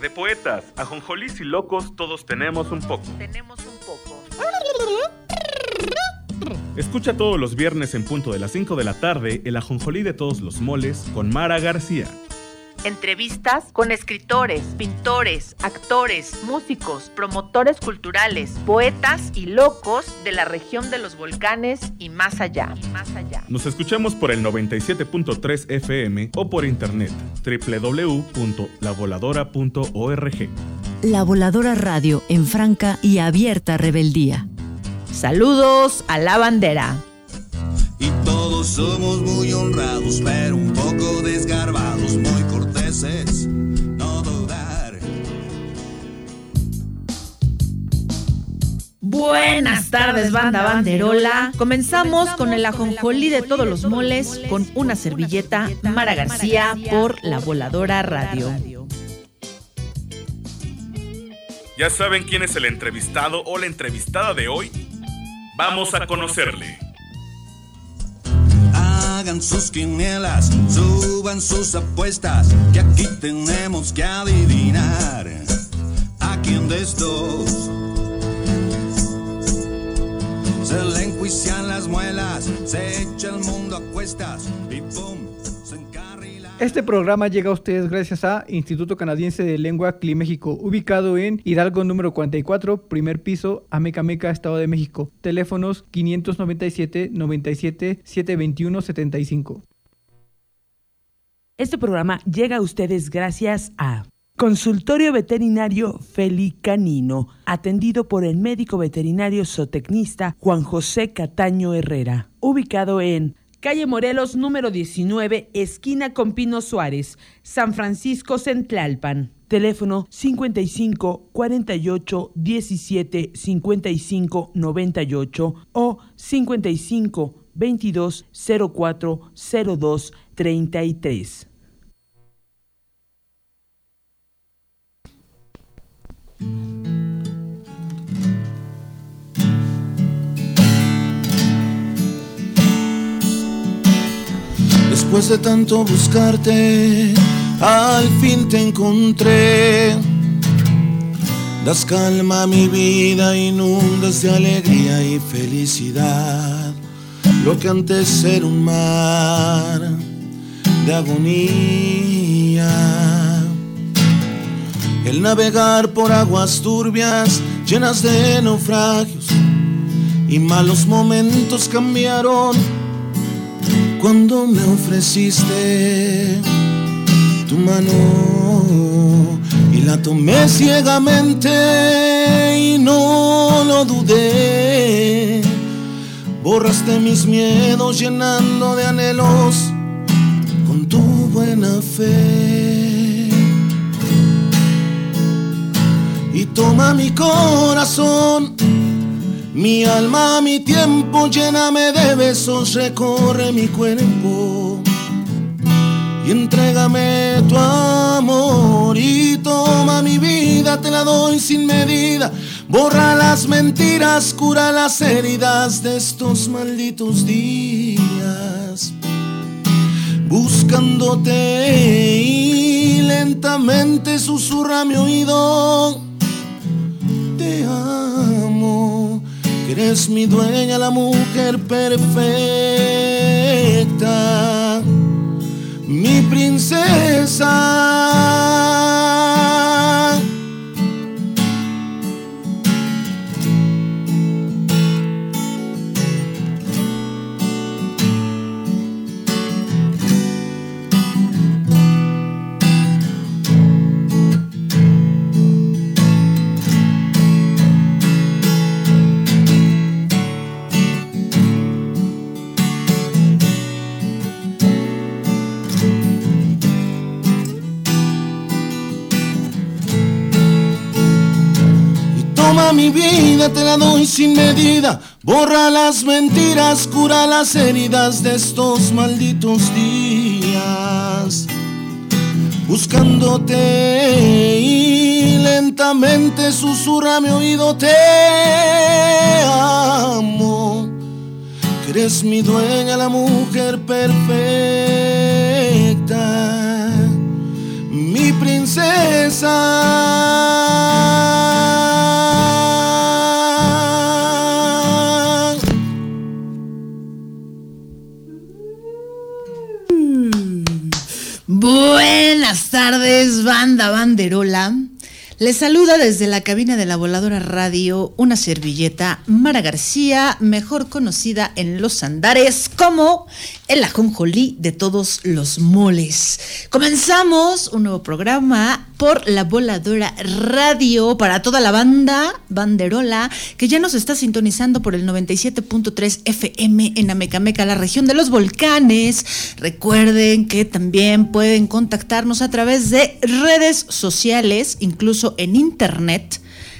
De poetas, ajonjolís y locos, todos tenemos un poco. Escucha todos los viernes en punto de las 5 de la tarde el ajonjolí de todos los moles con Mara García. Entrevistas con escritores, pintores, actores, músicos, promotores culturales, poetas y locos de la región de los volcanes y más allá. Nos escuchamos por el 97.3 FM o por internet www.lavoladora.org. La Voladora Radio en franca y abierta rebeldía. Saludos a la bandera. Y todos somos muy honrados, pero un poco desgarbados, muy corteses, no dudar. Buenas tardes, banda banderola. Comenzamos con el ajonjolí de todos los moles con una servilleta, Mara García por La Voladora Radio. ¿Ya saben quién es el entrevistado o la entrevistada de hoy? Vamos a conocerle. Hagan sus quinielas, suban sus apuestas, que aquí tenemos que adivinar a quién de estos se le enjuician las muelas, se echa el mundo a cuestas y pum, se encarrila. Este programa llega a ustedes gracias a Instituto Canadiense de Lengua CLI México, ubicado en Hidalgo número 44, primer piso, Amecameca, Estado de México. Teléfonos 597-97-721-75. Este programa llega a ustedes gracias a Consultorio Veterinario Felicanino, atendido por el médico veterinario zootecnista Juan José Cataño Herrera, ubicado en Calle Morelos, número 19, esquina con Pino Suárez, San Francisco, Centlalpan. Teléfono 55 48 17 55 98 o 55 22 04 02 33. Después de tanto buscarte, al fin te encontré. Das calma a mi vida, inundas de alegría y felicidad lo que antes era un mar de agonía. El navegar por aguas turbias llenas de naufragios y malos momentos cambiaron cuando me ofreciste tu mano y la tomé ciegamente y no lo dudé. Borraste mis miedos llenando de anhelos con tu buena fe. Y toma mi corazón, mi alma, mi tiempo, lléname de besos, recorre mi cuerpo y entrégame tu amor. Y toma mi vida, te la doy sin medida, borra las mentiras, cura las heridas de estos malditos días. Buscándote y lentamente susurra a mi oído, te amo. Eres mi dueña, la mujer perfecta, mi princesa. Toma mi vida, te la doy sin medida, borra las mentiras, cura las heridas de estos malditos días. Buscándote y lentamente susurra a mi oído, te amo. Que eres mi dueña, la mujer perfecta, mi princesa. banda banderola. Les saluda desde la cabina de La Voladora Radio una servilleta, Mara García, mejor conocida en los andares como el ajonjolí de todos los moles. Comenzamos un nuevo programa por La Voladora Radio para toda la banda banderola que ya nos está sintonizando por el 97.3 FM en Amecameca, la región de los volcanes. Recuerden que también pueden contactarnos a través de redes sociales, incluso en internet,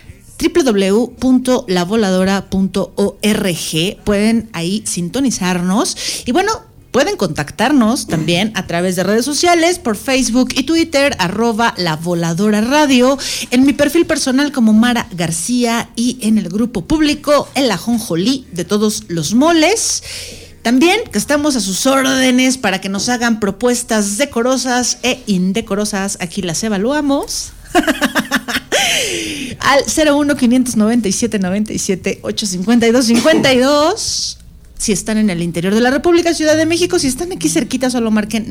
www.lavoladora.org. Pueden ahí sintonizarnos y bueno, pueden contactarnos también a través de redes sociales, por Facebook y Twitter, @lavoladora-radio, en mi perfil personal como Mara García y en el grupo público El Ajonjolí de todos los moles. También que estamos a sus órdenes para que nos hagan propuestas decorosas e indecorosas. Aquí las evaluamos. Al 01-597-97-852-52. Si están en el interior de la República, Ciudad de México, si están aquí cerquita, solo marquen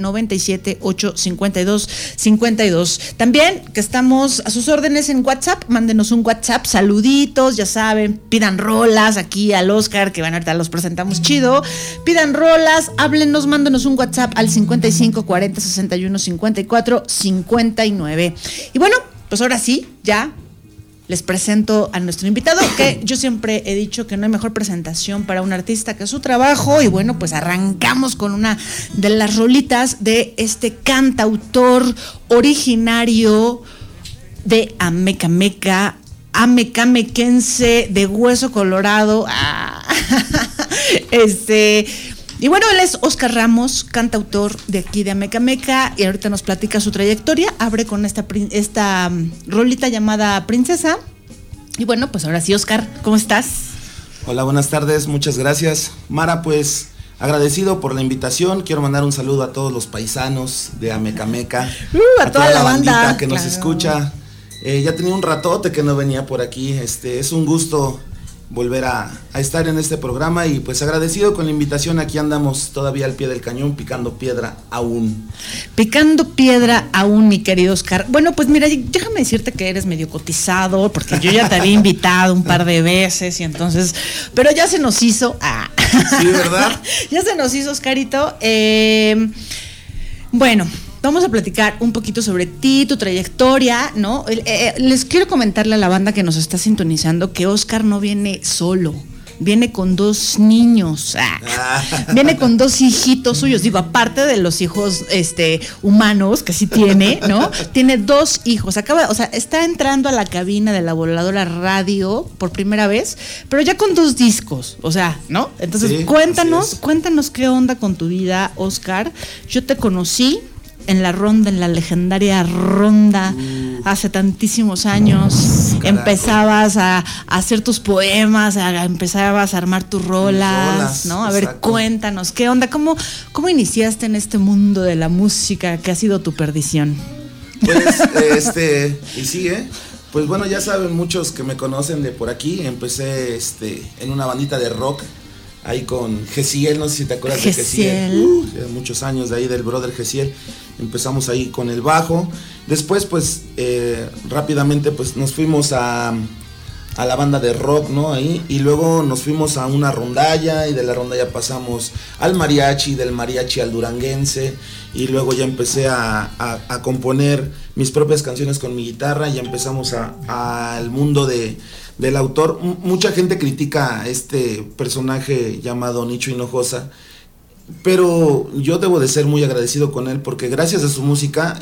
97-852-52. También que estamos a sus órdenes en WhatsApp, mándenos un WhatsApp, saluditos, ya saben, pidan rolas aquí al Oscar, que van ahorita los presentamos chido, pidan rolas, háblenos, mándenos un WhatsApp al 55 40 61 54 59. Y bueno, pues ahora sí, ya les presento a nuestro invitado, que yo siempre he dicho que no hay mejor presentación para un artista que su trabajo. Y bueno, pues arrancamos con una de las rolitas de este cantautor originario de Amecameca, amecamequense de hueso colorado. Y bueno, él es Oscar Ramos, cantautor de aquí de Amecameca, y ahorita nos platica su trayectoria. Abre con esta rolita llamada Princesa. Y bueno, pues ahora sí, Oscar, ¿cómo estás? Hola, buenas tardes, muchas gracias. Mara, pues agradecido por la invitación. Quiero mandar un saludo a todos los paisanos de Amecameca, a toda la banda que nos escucha. Ya tenía un ratote que no venía por aquí. Es un gusto volver a estar en este programa y pues agradecido con la invitación. Aquí andamos todavía al pie del cañón, picando piedra aún. Picando piedra aún, mi querido Oscar. Bueno, pues mira, déjame decirte que eres medio cotizado, porque yo ya te había invitado un par de veces y entonces, pero ya se nos hizo. Sí, ¿verdad? Ya se nos hizo, Oscarito. Bueno, vamos a platicar un poquito sobre ti, tu trayectoria, ¿no? Les quiero comentarle a la banda que nos está sintonizando que Oscar no viene solo, viene con 2 niños, viene con 2 hijitos suyos, digo, aparte de los hijos humanos que sí tiene, ¿no? Tiene 2 hijos, está entrando a la cabina de La Voladora Radio por primera vez, pero ya con 2 discos, ¿no? Entonces, sí, cuéntanos qué onda con tu vida, Oscar. Yo te conocí en la legendaria ronda, hace tantísimos años. Empezabas a hacer tus poemas, empezabas a armar tus rolas, ¿no? A ver, exacto. Cuéntanos, ¿qué onda? ¿Cómo iniciaste en este mundo de la música que ha sido tu perdición? Pues, y sigue. Pues bueno, ya saben muchos que me conocen de por aquí. Empecé en una bandita de rock ahí con Gesiel, no sé si te acuerdas de Gesiel. Muchos años de ahí, del brother Gesiel. Empezamos ahí con el bajo. Después, pues, rápidamente, pues, nos fuimos a la banda de rock, ¿no? Ahí. Y luego nos fuimos a una rondalla, y de la rondalla pasamos al mariachi, del mariachi al duranguense. Y luego ya empecé a componer mis propias canciones con mi guitarra. Y empezamos al mundo del autor. Mucha gente critica a este personaje llamado Nicho Hinojosa, pero yo debo de ser muy agradecido con él, porque gracias a su música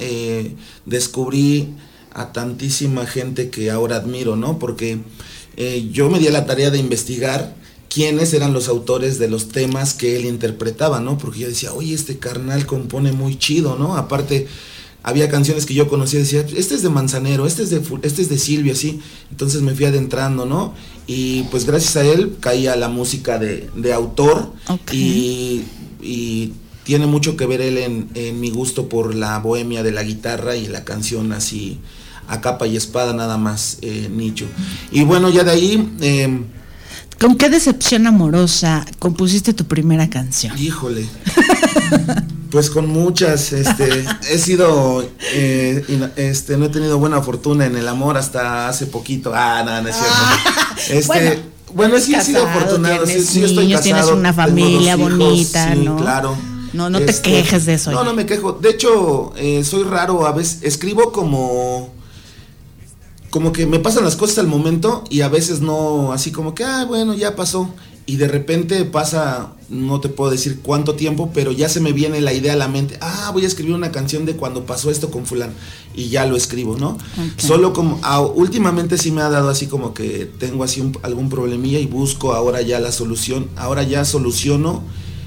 descubrí a tantísima gente que ahora admiro, ¿no? Porque yo me di a la tarea de investigar quiénes eran los autores de los temas que él interpretaba, ¿no? Porque yo decía, oye, este carnal compone muy chido, ¿no? Aparte, había canciones que yo conocía, decía, este es de Manzanero, este es de Silvio, así. Entonces me fui adentrando, ¿no? Y pues gracias a él caí a la música de autor. Okay. Y tiene mucho que ver él en mi gusto por la bohemia de la guitarra y la canción así a capa y espada, nada más, Nicho. Y bueno, ya de ahí... ¿Con qué decepción amorosa compusiste tu primera canción? Híjole. Pues con muchas, he sido, no he tenido buena fortuna en el amor hasta hace poquito. No es cierto. Bueno, sí he sido afortunado, sí estoy casado. Tienes una familia bonita, sí, ¿no? Claro. No te quejes de eso. No me quejo. De hecho, soy raro, a veces escribo como que me pasan las cosas al momento y a veces no, así como que, bueno, ya pasó. Y de repente pasa, no te puedo decir cuánto tiempo, pero ya se me viene la idea a la mente. Voy a escribir una canción de cuando pasó esto con fulano. Y ya lo escribo, ¿no? Okay. Solo como, últimamente sí me ha dado así como que tengo así algún problemilla y busco ahora ya la solución. Ahora ya soluciono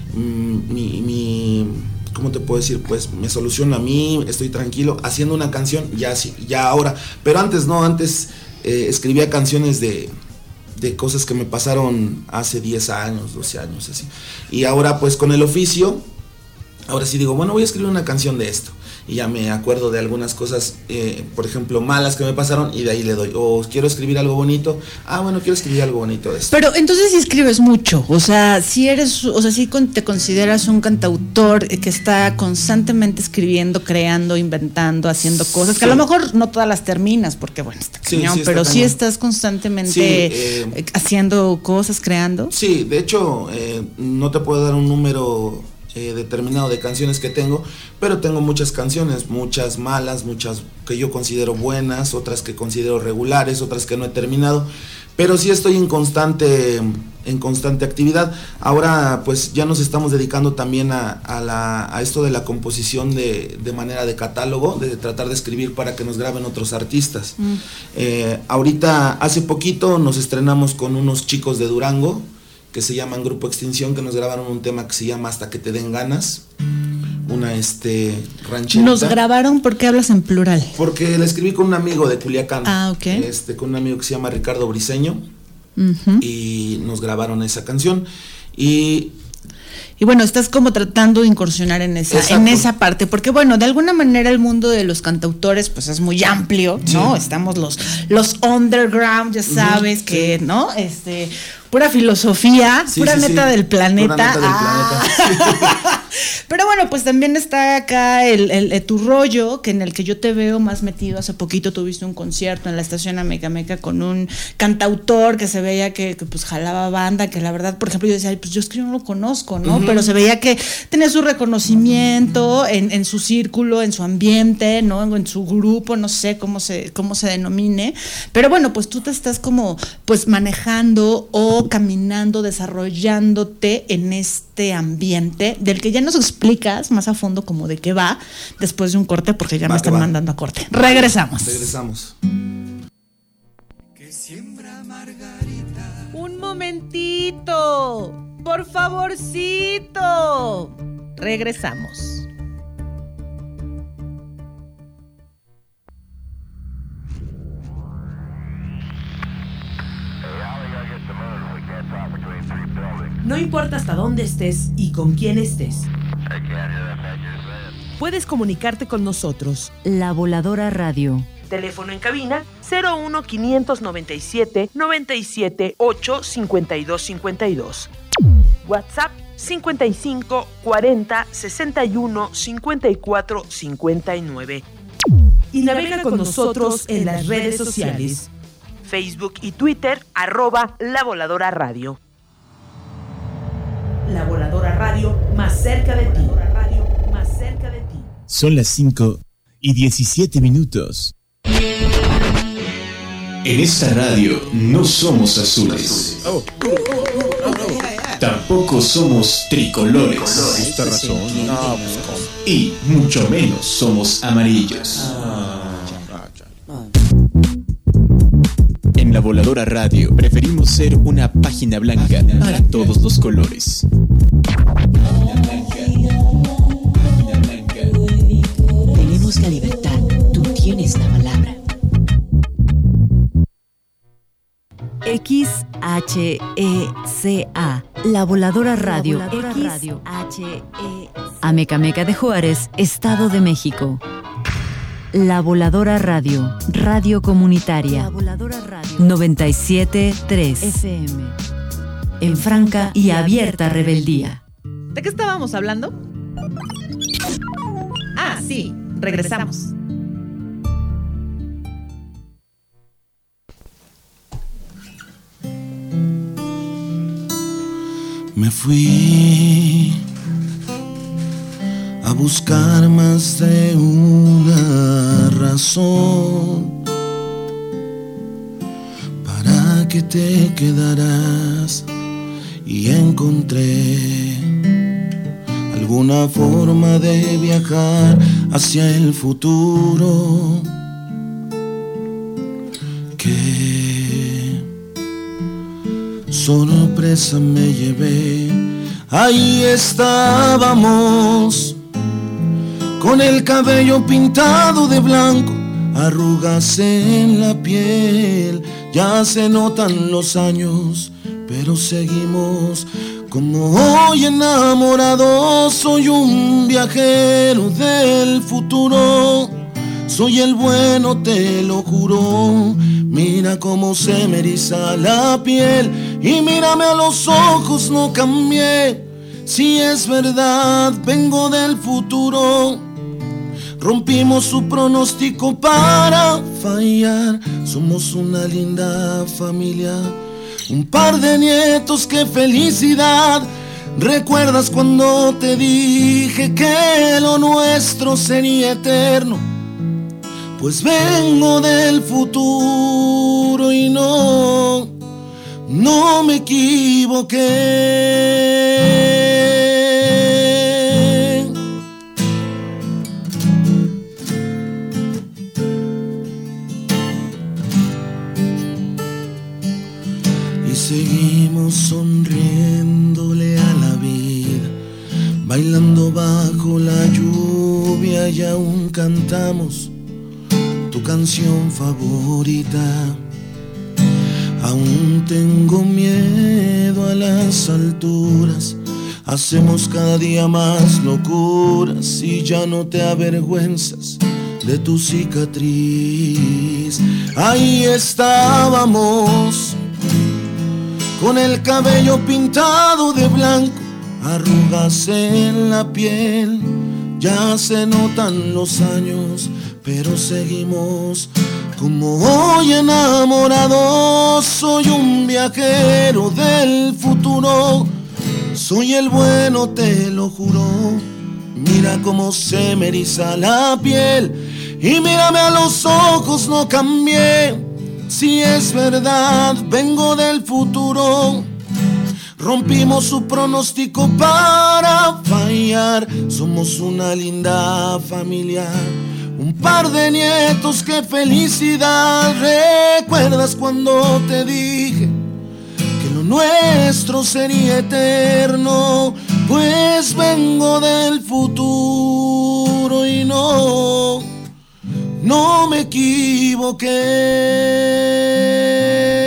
¿cómo te puedo decir? Pues me soluciono a mí, estoy tranquilo, haciendo una canción, ya ahora. Pero antes no, escribía canciones de cosas que me pasaron hace 10 años, 12 años, así. Y ahora pues con el oficio, ahora sí digo, bueno, voy a escribir una canción de esto. Y ya me acuerdo de algunas cosas, por ejemplo, malas que me pasaron y de ahí le doy. O quiero escribir algo bonito. Bueno, quiero escribir algo bonito de esto. Pero entonces sí escribes mucho, o sea, sí te consideras un cantautor que está constantemente escribiendo, creando, inventando, haciendo cosas, que a lo mejor no todas las terminas, porque bueno, está cañón, pero cañón. Sí estás constantemente haciendo cosas, creando. Sí, de hecho, no te puedo dar un número determinado de canciones que tengo, pero tengo muchas canciones, muchas malas, muchas que yo considero buenas, otras que considero regulares, otras que no he terminado, pero sí estoy en constante actividad. Ahora pues ya nos estamos dedicando también a esto de la composición de manera de catálogo, de tratar de escribir para que nos graben otros artistas. Ahorita hace poquito nos estrenamos con unos chicos de Durango que se llaman Grupo Extinción, que nos grabaron un tema que se llama Hasta que te den ganas, una rancherita. Nos grabaron, ¿por qué hablas en plural? Porque la escribí con un amigo de Culiacán, okay. Con un amigo que se llama Ricardo Briseño, y nos grabaron esa canción, y bueno, estás como tratando de incursionar en esa parte, porque bueno, de alguna manera el mundo de los cantautores pues es muy amplio, ¿no? Estamos los underground, ya sabes, que, ¿no? Pura filosofía, pura neta del planeta. Pura neta del planeta. Pero bueno, pues también está acá tu rollo, que en el que yo te veo más metido. Hace poquito tuviste un concierto en la estación Amecameca con un cantautor que se veía que pues jalaba banda, que la verdad, por ejemplo, yo decía, pues yo es que yo no lo conozco, ¿no? Pero se veía que tenía su reconocimiento en su círculo, en su ambiente, ¿no? En su grupo, no sé cómo se denomine. Pero bueno, pues tú te estás como pues manejando o caminando, desarrollándote en este ambiente del que ya nos explicas más a fondo como de qué va después de un corte, porque ya me están mandando a corte. Regresamos. Que siembra margarita. Un momentito, por favorcito. Regresamos. No importa hasta dónde estés y con quién estés. Puedes comunicarte con nosotros. La Voladora Radio. Teléfono en cabina 01 597 97 8 52 52. WhatsApp 55 40 61 54 59. Y navega con nosotros en las redes sociales. Facebook y Twitter, @La Voladora Radio. La Voladora Radio, más cerca de ti. Son las 5:17. En esta radio no somos azules. Tampoco somos tricolores. Y mucho menos somos amarillos. En La Voladora Radio preferimos ser una página blanca para todos los colores. Tenemos la libertad, tú tienes la palabra. XHECA, La Voladora Radio. Amecameca de Juárez, Estado de México. La Voladora Radio, radio comunitaria. 97.3 FM. En franca y abierta rebeldía. ¿De qué estábamos hablando? Sí, regresamos. Me fui a buscar más de una razón para que te quedaras, y encontré alguna forma de viajar hacia el futuro. Qué sorpresa me llevé. Ahí estábamos, con el cabello pintado de blanco, arrugas en la piel. Ya se notan los años, pero seguimos como hoy enamorados. Soy un viajero del futuro, soy el bueno, te lo juro. Mira cómo se me eriza la piel y mírame a los ojos, no cambié. Si es verdad, vengo del futuro. Rompimos su pronóstico para fallar. Somos una linda familia, un par de nietos, qué felicidad. ¿Recuerdas cuando te dije que lo nuestro sería eterno? Pues vengo del futuro y no me equivoqué. Y seguimos sonriéndole a la vida, bailando bajo la lluvia, y aún cantamos tu canción favorita. Aún tengo miedo a las alturas, hacemos cada día más locuras, y ya no te avergüenzas de tu cicatriz. Ahí estábamos, con el cabello pintado de blanco, arrugas en la piel. Ya se notan los años, pero seguimos como hoy enamorados. Soy un viajero del futuro, soy el bueno, te lo juro. Mira cómo se me eriza la piel y mírame a los ojos, no cambié. Si es verdad, vengo del futuro. Rompimos su pronóstico para fallar. Somos una linda familia, un par de nietos, qué felicidad. ¿Recuerdas cuando te dije que lo nuestro sería eterno? Pues vengo del futuro y no me equivoqué.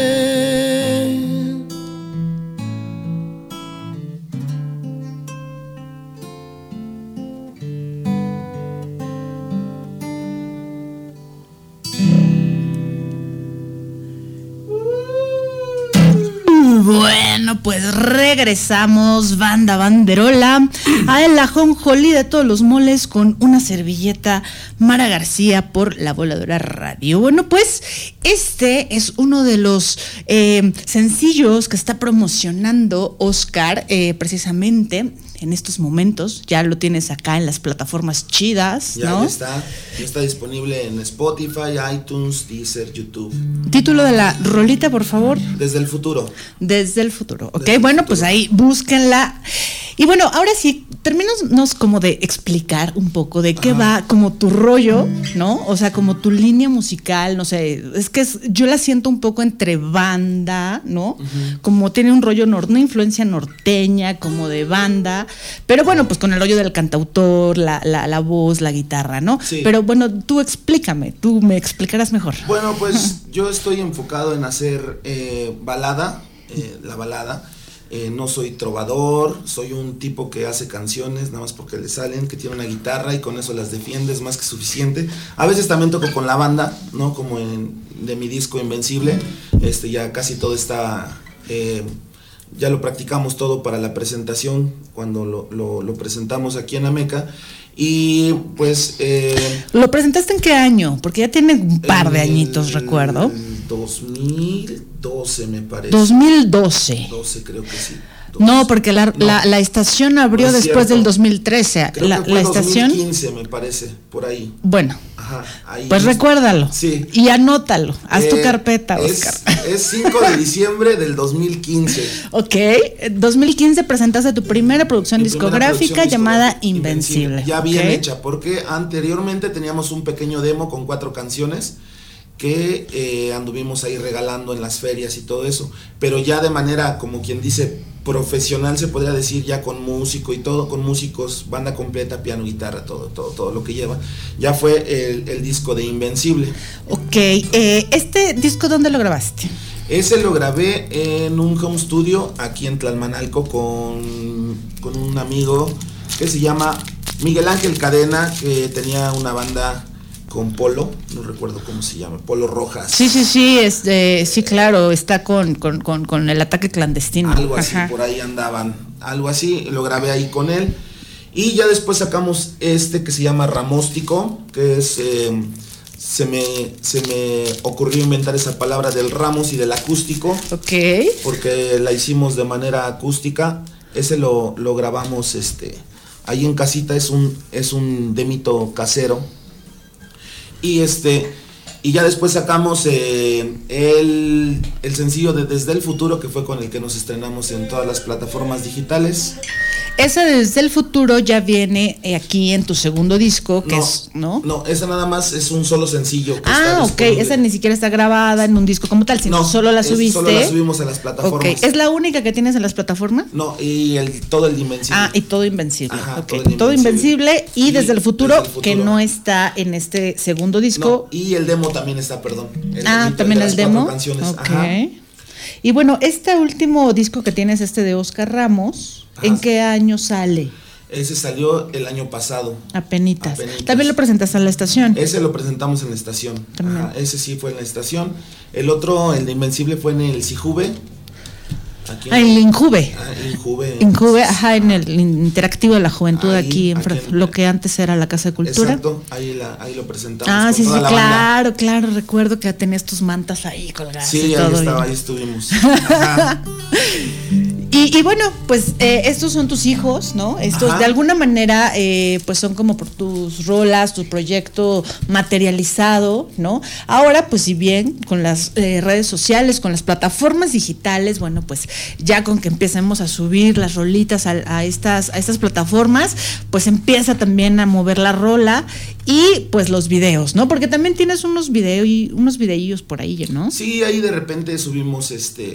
Bueno, pues regresamos, banda banderola, a el ajonjolí de todos los moles con una servilleta. Mara García por La Voladora Radio. Bueno, pues este es uno de los sencillos que está promocionando Oscar precisamente en estos momentos. Ya lo tienes acá en las plataformas chidas, ¿no? Ya está disponible en Spotify, iTunes, Deezer, YouTube. Título de la rolita, por favor. Desde el futuro. Desde el futuro, ok. Desde bueno, el futuro. Pues ahí búsquenla. Y bueno, ahora sí, termínanos como de explicar un poco de qué va como tu rollo, ¿no? O sea, como tu línea musical, no sé, es que yo la siento un poco entre banda, ¿no? Uh-huh. Como tiene un rollo, una influencia norteña, como de banda, pero bueno, pues con el rollo del cantautor, la voz, la guitarra, ¿no? Sí. Pero bueno, tú explícame, tú me explicarás mejor. Bueno, pues yo estoy enfocado en hacer balada, la balada. No soy trovador, soy un tipo que hace canciones nada más porque le salen, que tiene una guitarra y con eso las defiende, es más que suficiente. A veces también toco con la banda, ¿no? Como de mi disco Invencible, ya casi todo está ya lo practicamos todo para la presentación, cuando lo presentamos aquí en Ameca. Y pues... ¿Lo presentaste en qué año? Porque ya tiene un par de añitos, recuerdo. 2012 me parece. 2012. 12 creo que sí. 12. No, porque la estación abrió después del 2013. Creo que fue la estación 2015 me parece, por ahí. Bueno. Ajá, ahí pues recuérdalo. Sí. Y anótalo. Haz tu carpeta, Oscar. Es 5 de diciembre del 2015. Ok. 2015 presentaste tu primera producción discográfica llamada Invencible. Ya bien hecha, porque anteriormente teníamos un pequeño demo con 4 canciones que anduvimos ahí regalando en las ferias y todo eso, pero ya de manera, como quien dice, profesional, se podría decir, ya con músico y todo, con músicos, banda completa, piano, guitarra, todo lo que lleva. Ya fue el disco de Invencible. Ok, ¿este disco dónde lo grabaste? Ese lo grabé en un home studio aquí en Tlalmanalco con un amigo que se llama Miguel Ángel Cadena, que tenía una banda con Polo, no recuerdo cómo se llama, Polo Rojas. Sí, sí, claro, está con el ataque clandestino. Algo así, por ahí andaban, algo así, lo grabé ahí con él. Y ya después sacamos que se llama Ramóstico, que es, se me ocurrió inventar esa palabra del Ramos y del acústico. Ok. Porque la hicimos de manera acústica. Ese lo grabamos ahí en casita, es un demito casero. Y ya después sacamos el sencillo de Desde el Futuro, que fue con el que nos estrenamos en todas las plataformas digitales. Esa Desde el Futuro ya viene aquí en tu segundo disco, que ¿no? No, esa nada más es un solo sencillo. Ok, esa ni siquiera está grabada en un disco como tal, sino solo la subiste. Solo la subimos a las plataformas. Ok, ¿es la única que tienes en las plataformas? No, y todo el Invencible. Y todo Invencible. Ajá, okay. Todo Invencible y Desde el Futuro, que no está en este segundo disco. No, y el demo también está, perdón. También el demo. Canciones. Ok. Ajá. Y bueno, este último disco que tienes, de Oscar Ramos, ¿en qué año sale? Ese salió el año pasado. Apenitas. ¿También lo presentaste en la estación? Ese lo presentamos en la estación. Ajá, ese sí fue en la estación. El otro, el de Invencible, fue en el Cijuve. El Injuve. Injuve. Injuve, en el interactivo de la juventud, aquí en lo que antes era la Casa de Cultura. Exacto, ahí lo presentamos. Sí, claro, recuerdo que tenías tus mantas ahí colgadas. Sí, ahí estuvimos. Ajá. Y bueno, pues estos son tus hijos, ¿no? Estos de alguna manera pues son como por tus rolas, tu proyecto materializado, ¿no? Ahora pues si bien con las redes sociales, con las plataformas digitales, bueno pues ya con que empecemos a subir las rolitas a estas plataformas, pues empieza también a mover la rola y pues los videos, ¿no? Porque también tienes unos videillos por ahí, ¿no? Sí, ahí de repente subimos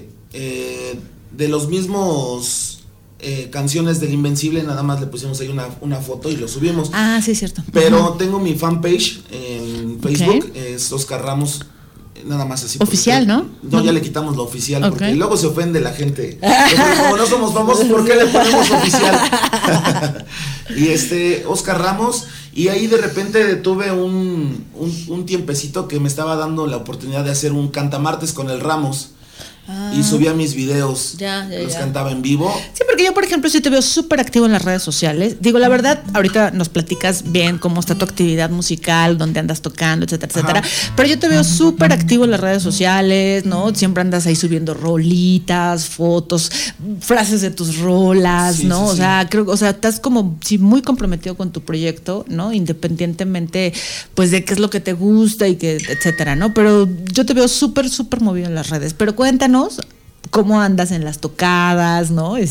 de los mismos canciones del Invencible, nada más le pusimos ahí una foto y lo subimos. Sí, es cierto. Pero tengo mi fanpage en Facebook, es Oscar Ramos, nada más así. Oficial, ¿no? No, ya le quitamos lo oficial, porque luego se ofende la gente. Como no somos famosos, ¿por qué le ponemos oficial? Y Oscar Ramos, y ahí de repente tuve un tiempecito que me estaba dando la oportunidad de hacer un cantamartes con el Ramos. Y subía mis videos, los cantaba en vivo. Sí, porque yo, por ejemplo, sí te veo súper activo en las redes sociales. Digo, la verdad, ahorita nos platicas bien cómo está tu actividad musical, dónde andas tocando, etcétera. Pero yo te veo súper activo en las redes sociales, ¿no? Siempre andas ahí subiendo rolitas, fotos, frases de tus rolas, ¿no? O sea, estás como muy comprometido con tu proyecto, ¿no? Independientemente, pues, de qué es lo que te gusta y que, etcétera, ¿no? Pero yo te veo súper movido en las redes. Pero cuéntanos cómo andas en las tocadas, ¿no? ¿No?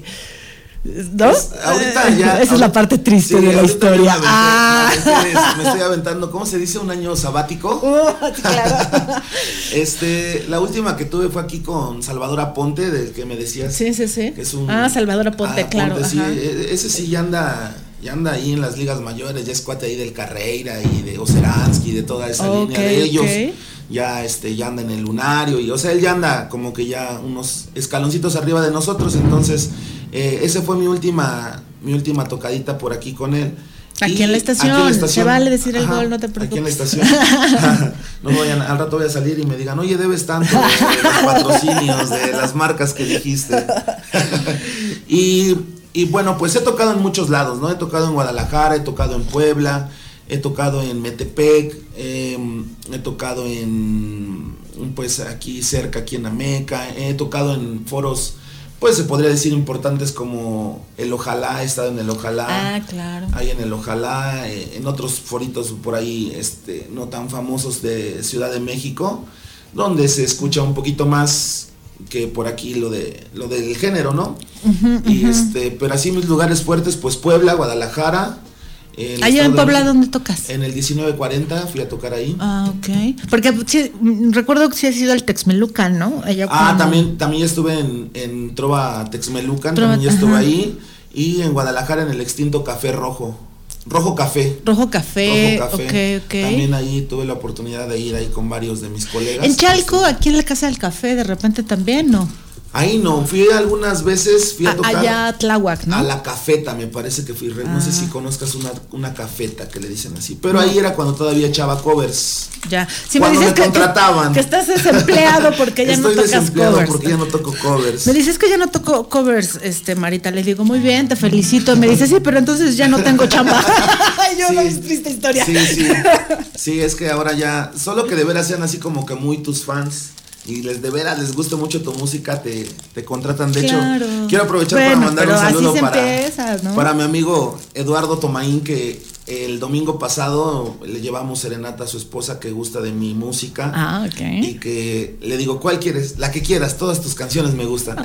Pues, ahorita ya. Esa es la parte triste de la historia. Me estoy aventando, ¿cómo se dice? Un año sabático. Claro. La última que tuve fue aquí con Salvador Aponte, del que me decías. Sí. Que es Salvador Aponte, claro. Sí, ese sí ya anda ahí en las ligas mayores, ya es cuate ahí del Carreira y de Oceransky, de toda esa línea de ellos. Ya anda en el Lunario, y o sea, él ya anda como que ya unos escaloncitos arriba de nosotros. Entonces ese fue mi última tocadita por aquí con él. Aquí en la estación, se vale decir el gol, no te preocupes. Aquí en la estación. No vayan, al rato voy a salir y me digan, oye, debes tanto de los patrocinios, de las marcas que dijiste. Y bueno, pues he tocado en muchos lados, ¿no? He tocado en Guadalajara, he tocado en Puebla, he tocado en Metepec, he tocado en, pues aquí cerca, aquí en Ameca, he tocado en foros, pues se podría decir importantes como el Ojalá, he estado en el Ojalá. Ah, claro. Ahí en el Ojalá, en otros foritos por ahí, no tan famosos de Ciudad de México, donde se escucha un poquito más que por aquí lo del género, ¿no? Y pero así mis lugares fuertes, pues Puebla, Guadalajara. Allá en Puebla, ¿dónde tocas? En el 1940 fui a tocar ahí. Ah, ok. Porque sí, recuerdo que sí has ido al Texmelucan, ¿no? Allá también estuve en Trova Texmelucan, también ya estuve ahí. Y en Guadalajara en el extinto Café Rojo. Rojo Café. Okay. También ahí tuve la oportunidad de ir ahí con varios de mis colegas. En Chalco, aquí en la Casa del Café, de repente también, ¿no? Ahí no, fui algunas veces, fui a tocar allá a Tláhuac, ¿no? A la Cafeta, me parece que fui, no sé si conozcas una cafeta que le dicen así, pero ahí era cuando todavía echaba covers. Ya, si cuando me dices me contrataban. Que estás desempleado porque ya no tocas covers. Porque ya no toco covers. Me dices que ya no toco covers, Marita, le digo, muy bien, te felicito. Me dice, sí, pero entonces ya no tengo chamba. Yo no es triste historia. Sí, es que ahora ya, solo que de veras sean así como que muy tus fans. Y de veras les gusta mucho tu música, te contratan. De hecho, quiero aprovechar para mandar un saludo para mi amigo Eduardo Tomaín, que el domingo pasado le llevamos serenata a su esposa, que gusta de mi música. Y que le digo, ¿cuál quieres? La que quieras, todas tus canciones me gustan.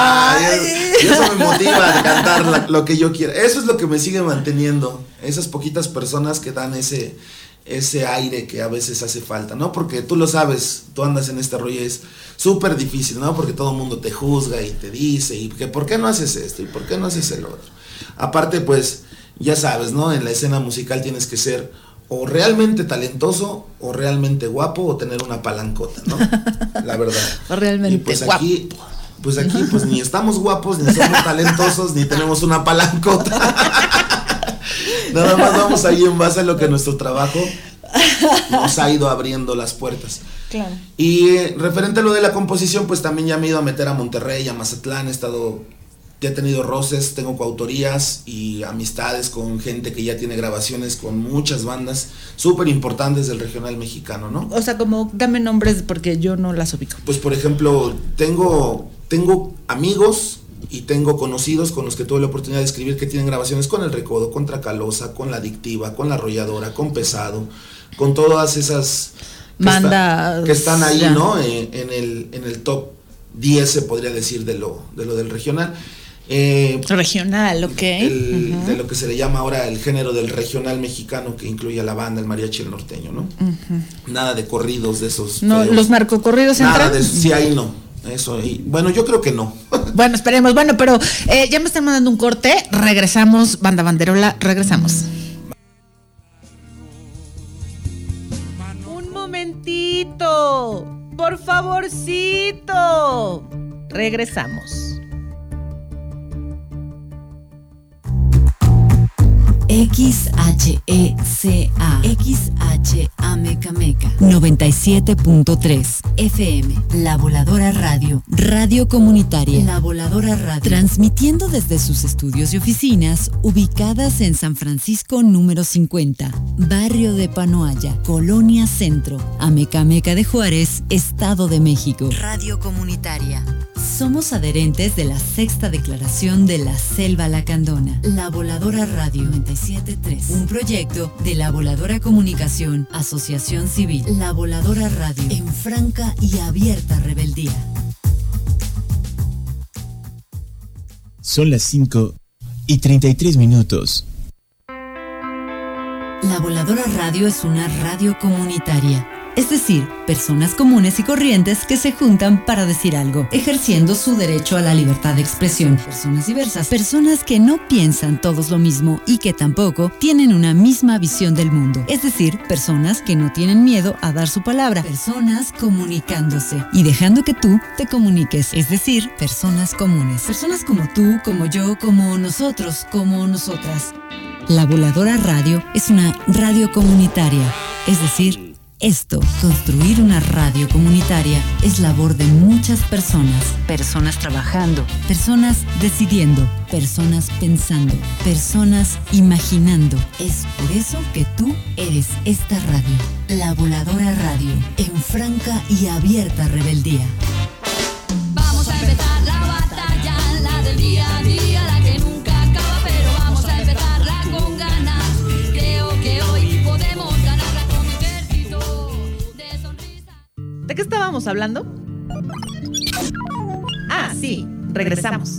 Y eso me motiva a cantar lo que yo quiera. Eso es lo que me sigue manteniendo. Esas poquitas personas que dan ese aire que a veces hace falta, ¿no? Porque tú lo sabes, tú andas en este rollo, es súper difícil, ¿no? Porque todo el mundo te juzga y te dice, y que ¿por qué no haces esto? ¿Y por qué no haces el otro? Aparte, pues, ya sabes, ¿no? En la escena musical tienes que ser o realmente talentoso, o realmente guapo, o tener una palancota, ¿no? La verdad. O realmente y pues guapo. Aquí, pues ni estamos guapos, ni somos talentosos, ni tenemos una palancota. Nada más vamos ahí en base a lo que nuestro trabajo nos ha ido abriendo las puertas. Claro. Y referente a lo de la composición, pues también ya me he ido a meter a Monterrey, a Mazatlán, he tenido roces, tengo coautorías y amistades con gente que ya tiene grabaciones con muchas bandas súper importantes del regional mexicano, ¿no? O sea, como dame nombres porque yo no las ubico. Pues por ejemplo, tengo amigos y tengo conocidos con los que tuve la oportunidad de escribir que tienen grabaciones con El Recodo, con Tracalosa, con La Adictiva, con La Arrolladora, con Pesado, con todas esas bandas que están ahí, ¿no? En el top 10 se podría decir de lo del regional. Regional, ok. De lo que se le llama ahora el género del regional mexicano, que incluye a la banda, el mariachi, el norteño, ¿no? Nada de corridos de esos. No, feos. los narcocorridos entran. Nada de eso, sí, ahí no. Eso, y bueno, yo creo que no. Bueno, esperemos. Bueno, pero ya me están mandando un corte. Regresamos, Banda Banderola, regresamos. Un momentito, por favorcito. Regresamos. XHECA Meca 97.3 FM La Voladora Radio, radio comunitaria. La Voladora Radio, transmitiendo desde sus estudios y oficinas ubicadas en San Francisco número 50, barrio de Panoaya, Colonia Centro, Amecameca de Juárez, Estado de México. Radio comunitaria. Somos adherentes de la sexta declaración de la Selva Lacandona. La Voladora Radio 97.3, un proyecto de La Voladora Comunicación, Asociación Civil. La Voladora Radio, en franca y abierta rebeldía. Son las 5:33. La Voladora Radio es una radio comunitaria. Es decir, personas comunes y corrientes que se juntan para decir algo, ejerciendo su derecho a la libertad de expresión. Personas diversas, personas que no piensan todos lo mismo y que tampoco tienen una misma visión del mundo. Es decir, personas que no tienen miedo a dar su palabra. Personas comunicándose y dejando que tú te comuniques. Es decir, personas comunes. Personas como tú, como yo, como nosotros, como nosotras. La Voladora Radio es una radio comunitaria, es decir, esto, construir una radio comunitaria, es labor de muchas personas. Personas trabajando, personas decidiendo, personas pensando, personas imaginando. Es por eso que tú eres esta radio, La Voladora Radio, en franca y abierta rebeldía. Vamos a empezar la batalla, la del día a día, la que nunca acaba, pero vamos a empezarla con ganas. Creo que hoy podemos ganarla con un ejército de sonrisas. ¿De qué estábamos hablando? Ah, sí, regresamos.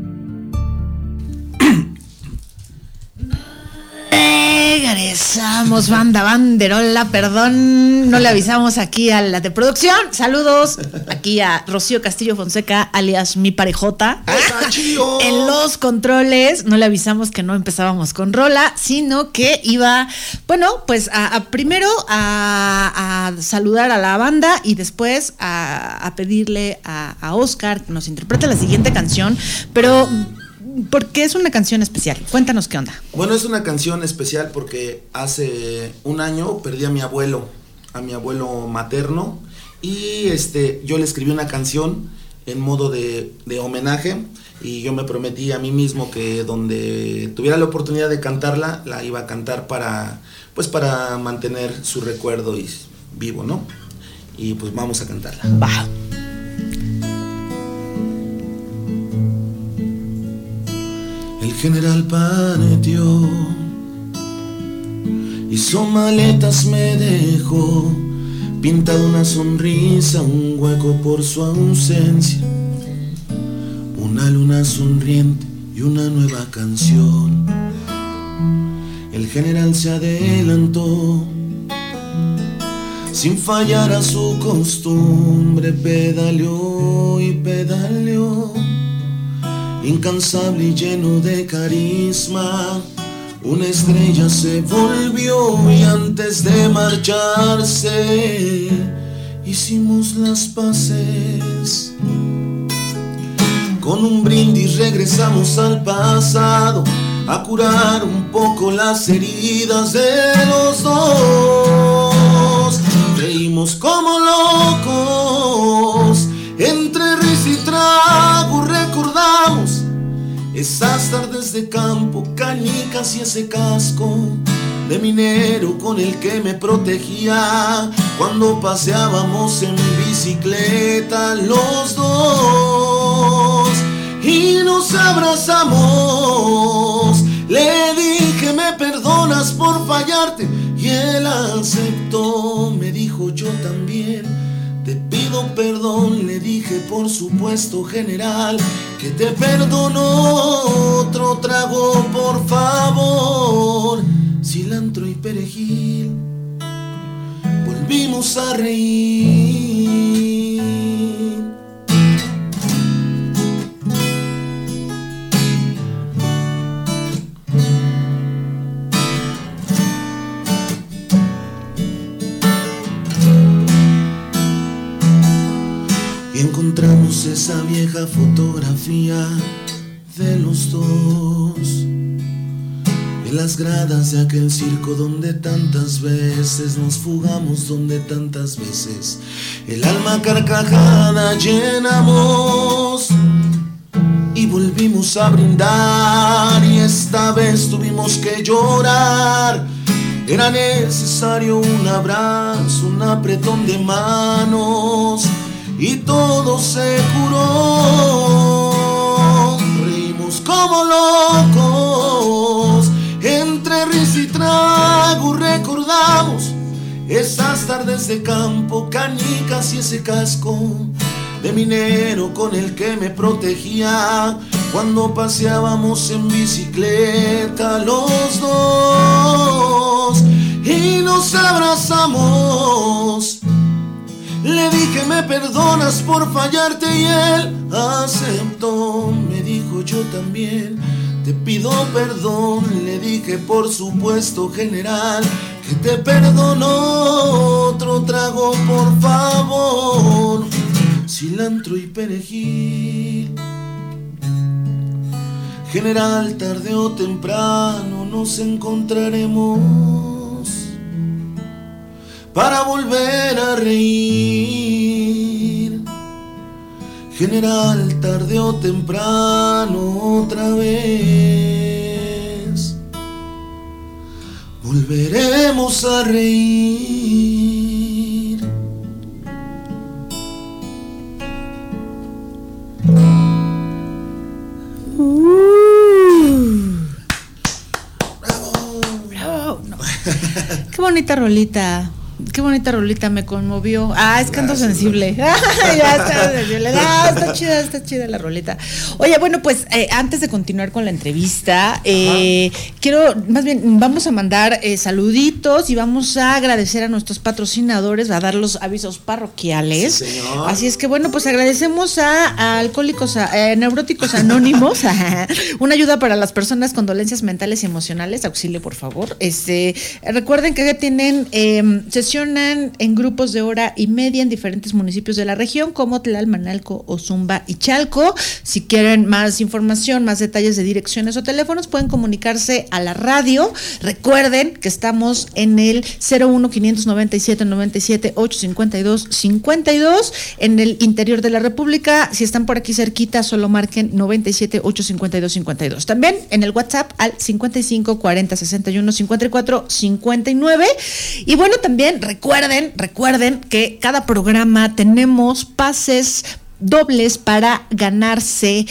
Regresamos, banda banderola, perdón, no le avisamos aquí a la de producción. Saludos aquí a Rocío Castillo Fonseca, alias mi parejota. En los controles, no le avisamos que no empezábamos con rola, sino que iba, bueno, pues primero a saludar a la banda y después a pedirle a Oscar que nos interprete la siguiente canción, pero porque es una canción especial. Cuéntanos qué onda. Bueno, es una canción especial porque hace un año perdí a mi abuelo materno, y yo le escribí una canción en modo de homenaje, y yo me prometí a mí mismo que donde tuviera la oportunidad de cantarla, la iba a cantar para mantener su recuerdo y vivo, ¿no? Y pues vamos a cantarla. Va. El general partió, hizo maletas, me dejó pintada una sonrisa, un hueco por su ausencia, una luna sonriente y una nueva canción. El general se adelantó, sin fallar a su costumbre, pedaleó y pedaleó, incansable y lleno de carisma, una estrella se volvió, y antes de marcharse hicimos las paces. Con un brindis regresamos al pasado, a curar un poco las heridas de los dos. Reímos como locos, entre risa y trago recordamos esas tardes de campo, canicas y ese casco de minero con el que me protegía cuando paseábamos en bicicleta los dos. Y nos abrazamos, le dije me perdonas por fallarte, y él aceptó, me dijo yo también te pido perdón, le dije por supuesto general, que te perdono, otro trago por favor, cilantro y perejil, volvimos a reír. Y encontramos esa vieja fotografía de los dos en las gradas de aquel circo donde tantas veces nos fugamos, donde tantas veces el alma carcajada llenamos. Y volvimos a brindar, y esta vez tuvimos que llorar. Era necesario un abrazo, un apretón de manos, y todo se curó. Reímos como locos, entre risa y trago recordamos esas tardes de campo, canicas y ese casco de minero con el que me protegía cuando paseábamos en bicicleta los dos. Y nos abrazamos, le dije me perdonas por fallarte, y él aceptó, me dijo yo también te pido perdón, le dije por supuesto general, que te perdono, otro trago por favor, cilantro y perejil. General, tarde o temprano nos encontraremos para volver a reír. General, tarde o temprano otra vez volveremos a reír. Bravo. No. Qué bonita rolita. Qué bonita rolita, me conmovió. Es canto sensible. Ya está sensible. Está chida la rolita. Oye, bueno, pues antes de continuar con la entrevista, quiero, más bien, vamos a mandar saluditos y vamos a agradecer a nuestros patrocinadores, a dar los avisos parroquiales. Sí, señor. Así es que, bueno, pues agradecemos a Alcohólicos, Neuróticos Anónimos, una ayuda para las personas con dolencias mentales y emocionales. Auxilio, por favor. Recuerden que tienen sesionan en grupos de hora y media en diferentes municipios de la región como Tlalmanalco, Ozumba y Chalco. Si quieren más información, más detalles de direcciones o teléfonos, pueden comunicarse a la radio. Recuerden que estamos en el 01 597 97 852 52 en el interior de la República. Si están por aquí cerquita, solo marquen 97 852 52. También en el WhatsApp al 55 40 61 54 59. Y bueno, también recuerden que cada programa tenemos pases dobles para ganarse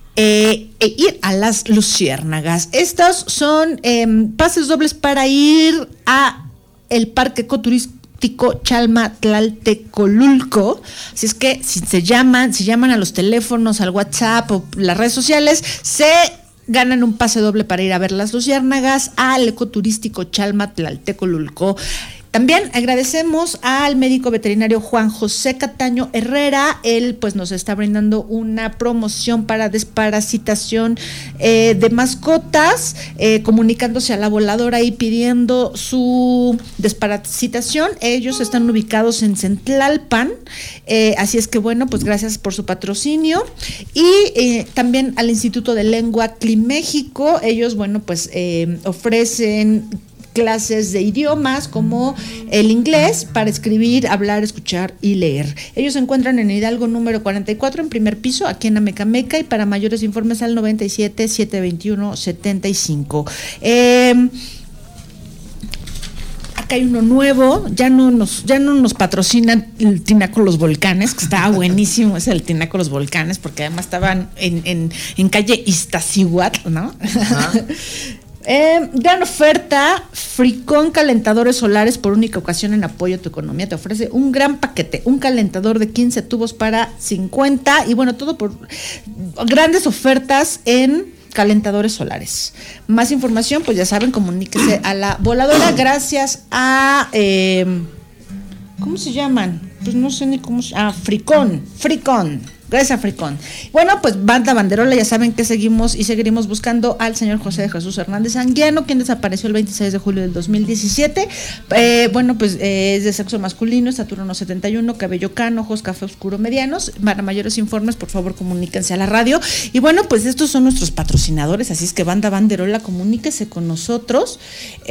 ir a las Luciérnagas. Estos son pases dobles para ir a el Parque Ecoturístico Chalma-Tlaltecolulco. Así es que si llaman a los teléfonos, al WhatsApp o las redes sociales, se ganan un pase doble para ir a ver las Luciérnagas al Ecoturístico Chalma-Tlaltecolulco. También agradecemos al médico veterinario Juan José Cataño Herrera. Él pues nos está brindando una promoción para desparasitación de mascotas, comunicándose a la voladora y pidiendo su desparasitación. Ellos están ubicados en Centlalpan, así es que bueno, pues gracias por su patrocinio. Y también al Instituto de Lengua Climéxico. Ellos bueno pues ofrecen clases de idiomas como el inglés para escribir, hablar, escuchar y leer. Ellos se encuentran en Hidalgo número 44 en primer piso, aquí en Amecameca, y para mayores informes al 97 721 75. Acá hay uno nuevo, ya no nos patrocinan el Tinaco Los Volcanes, que estaba buenísimo, es el Tinaco Los Volcanes, porque además estaban en calle Iztaccíhuatl, ¿no? Gran oferta, Fricón calentadores solares por única ocasión en apoyo a tu economía. Te ofrece un gran paquete, un calentador de 15 tubos para 50 y bueno, todo por grandes ofertas en calentadores solares. Más información, pues ya saben, comuníquese a la voladora gracias a ¿cómo se llaman? Pues no sé ni cómo se llama. Fricón. Gracias a Fricón. Bueno, pues Banda Banderola, ya saben que seguimos y seguiremos buscando al señor José de Jesús Hernández Anguiano, quien desapareció el 26 de julio del 2017. Bueno, pues es de sexo masculino, estatura 1.71, cabello cano, ojos café oscuro medianos. Para mayores informes, por favor, comuníquense a la radio. Y bueno, pues estos son nuestros patrocinadores, así es que Banda Banderola, comuníquese con nosotros.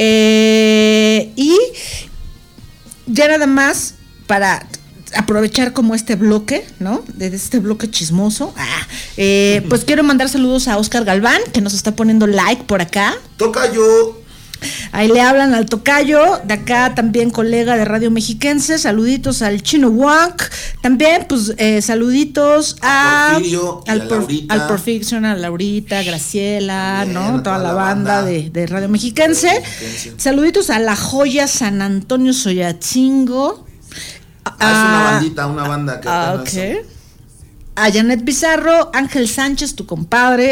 Y ya nada más para aprovechar como este bloque, ¿no? De este bloque chismoso. Pues quiero mandar saludos a Oscar Galván, que nos está poniendo like por acá. Tocayo. Ahí le hablan al tocayo, de acá también colega de Radio Mexiquense, saluditos al Chino Wang, también pues saluditos al Porfirio, a Laurita, Graciela, también, ¿no? Toda la banda de Radio Mexiquense. Saluditos a La Joya San Antonio Soyatzingo. Es una banda que okay. A Janet Pizarro, Ángel Sánchez, tu compadre,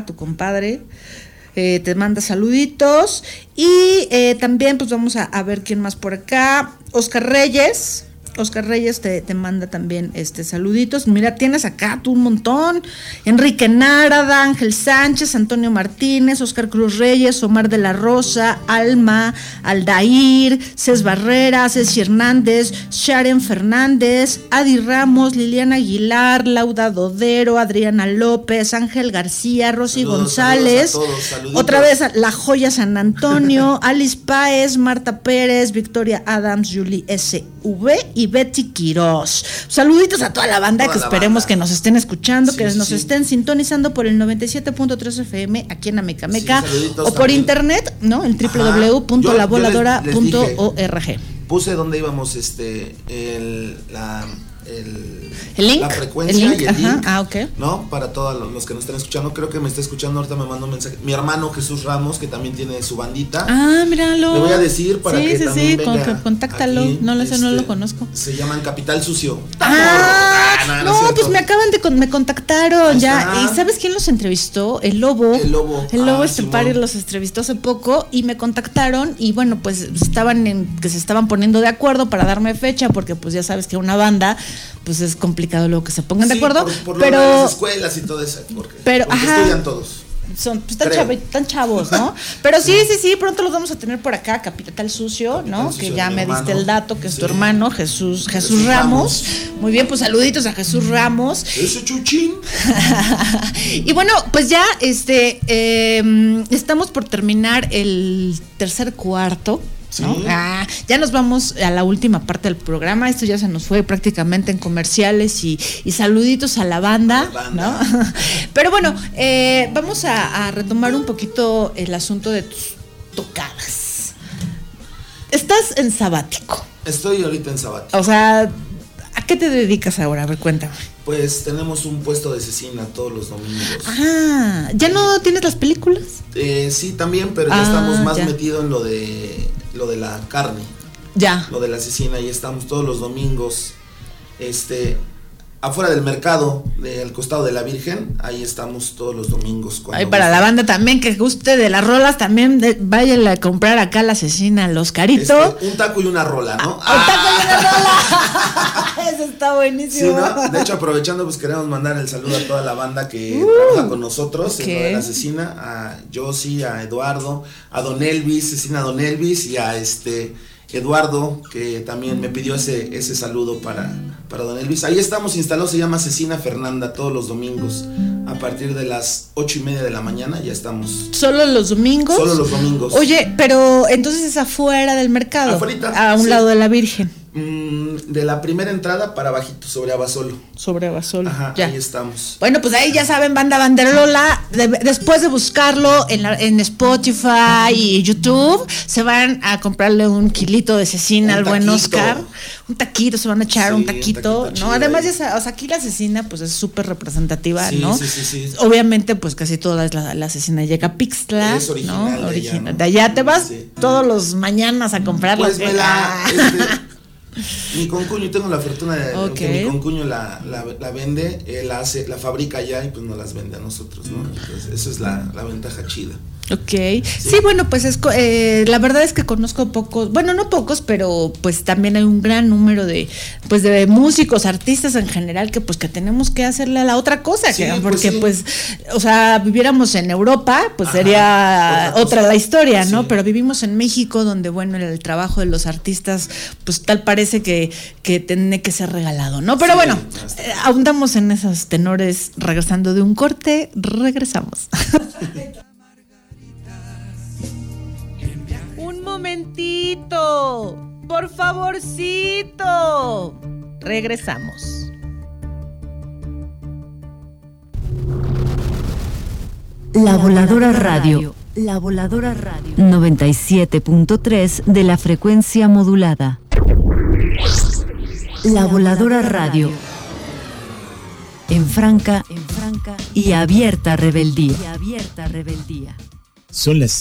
te manda saluditos. Y también pues vamos a ver quién más por acá. Oscar Reyes, Oscar Reyes te manda también saluditos. Mira, tienes acá tú un montón. Enrique Nárada, Ángel Sánchez, Antonio Martínez, Oscar Cruz Reyes, Omar de la Rosa, Alma, Aldair, Cés Barrera, Ceci Hernández, Sharon Fernández, Adi Ramos, Liliana Aguilar, Lauda Dodero, Adriana López, Ángel García, Rosy González, Saludos, otra vez La Joya San Antonio, Alice Páez, Marta Pérez, Victoria Adams, Julie SV y Betty Quiroz. Saluditos a toda la banda, que esperemos que nos estén escuchando, que nos estén sintonizando por el 97.3 FM aquí en Amecameca, o por también. Internet, ¿no? En www.lavoladora.org. Puse donde íbamos ¿El link? La frecuencia y el link, ok. ¿no? Para todos los que nos están escuchando, creo que me está escuchando, ahorita me mandó un mensaje. Mi hermano Jesús Ramos, que también tiene su bandita. Ah, míralo. Le voy a decir para que también venga contáctalo. aquí, No lo conozco. Se llaman Capital Sucio. Pues me me contactaron ya. ¿Y sabes quién los entrevistó? El Lobo. El Lobo Estepari los entrevistó hace poco y me contactaron y bueno, pues que se estaban poniendo de acuerdo para darme fecha, porque pues ya sabes que una banda pues es complicado luego que se pongan de acuerdo, por pero lo de las escuelas y todo eso, porque estudian todos. Están chavos, ¿no? Pero sí, pronto los vamos a tener por acá, Capital Sucio, ¿no? Que ya me diste el dato, que es tu hermano, Jesús Ramos. Muy bien, pues saluditos a Jesús Ramos. Ese chuchín. Y bueno, pues ya estamos por terminar el tercer cuarto, ¿no? Sí. Ya nos vamos a la última parte del programa. Esto ya se nos fue prácticamente en comerciales y saluditos a la banda, ¿no? Pero bueno, vamos a retomar un poquito el asunto de tus tocadas. Estás en sabático. Estoy ahorita en sabático. O sea, ¿a qué te dedicas ahora? A ver, cuéntame. Pues tenemos un puesto de cecina todos los domingos. ¿Ya no tienes las películas? Sí, también, pero ya estamos más metidos en lo de la carne. Ya. Lo de la cecina, y estamos todos los domingos. Afuera del mercado, al costado de la Virgen, ahí estamos todos los domingos. Ay, para la banda también que guste de las rolas, también váyanle a comprar acá la cecina al Oscarito. Un taco y una rola, ¿no? Un taco y una rola. Eso está buenísimo. Sí, ¿no? De hecho, aprovechando, pues queremos mandar el saludo a toda la banda que trabaja con nosotros en lo de la cecina, a Josie, a Eduardo, a Don Elvis, cecina Don Elvis, y a Eduardo, que también me pidió ese saludo para Don Elvis. Ahí estamos instalados, se llama Cecina Fernanda, todos los domingos. A partir de las 8:30 de la mañana ya estamos. ¿Solo los domingos? Solo los domingos. Oye, pero entonces es afuera del mercado. Afuerita, a un lado de la Virgen. De la primera entrada para abajito, sobre Abasolo. Ajá, ya. Ahí estamos. Bueno, pues ahí ya saben, banda Banderola, después de buscarlo en Spotify y YouTube, se van a comprarle un kilito de cecina al buen Oscar. Un taquito, se van a echar un taquito, ¿no? Además, ya, o sea, aquí la cecina pues es súper representativa, ¿no? Sí. Obviamente, pues casi toda la cecina llega a Pixtla, es original, ¿no? de allá, ¿no? De allá te vas todos los mañanas a comprarla. Pues mi concuño, tengo la fortuna de que mi concuño la vende, él la fabrica allá y pues nos las vende a nosotros, ¿no? Entonces, eso es la ventaja chida. Ok, sí, bueno, pues la verdad es que conozco pocos, bueno, no pocos, pero pues también hay un gran número de músicos, artistas en general que pues que tenemos que hacerle a la otra cosa, porque pues, o sea, viviéramos en Europa, pues sería otra la historia, ¿no? Pero vivimos en México, donde bueno, el trabajo de los artistas, pues tal parece que tiene que ser regalado, ¿no? Pero bueno, ahondamos en esos tenores, regresando de un corte, regresamos. Un momentito, por favorcito. Regresamos. La Voladora Radio. La Voladora Radio. 97.3 de la frecuencia modulada. La Voladora Radio. En franca y abierta rebeldía. Son las